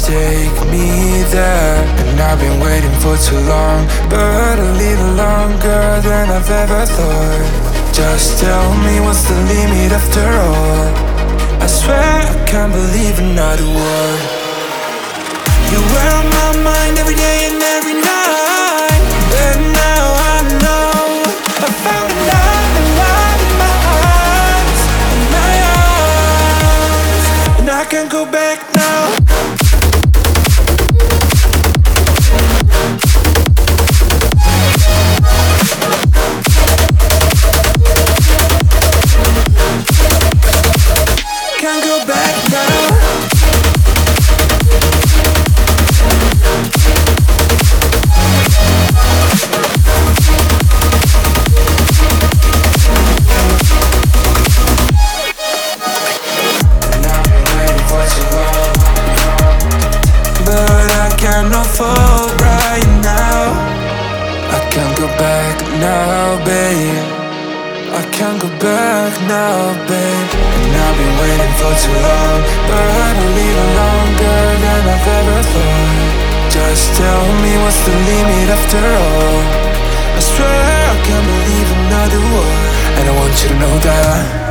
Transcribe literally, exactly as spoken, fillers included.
take me there. And I've been waiting for too long, but a little longer than I've ever thought. Just tell me what's the limit after all. I swear I can't believe another word. You were on my mind every day and every night, but now I know I found a love, a love in my eyes, in my eyes, and I can't go back now. Can't go back now. Cannot fall right now. I can't go back now, babe. I can't go back now, babe. And I've been waiting for too long, but a little longer than I've ever thought. Just tell me what's the limit after all. I swear I can't believe another word, and I want you to know that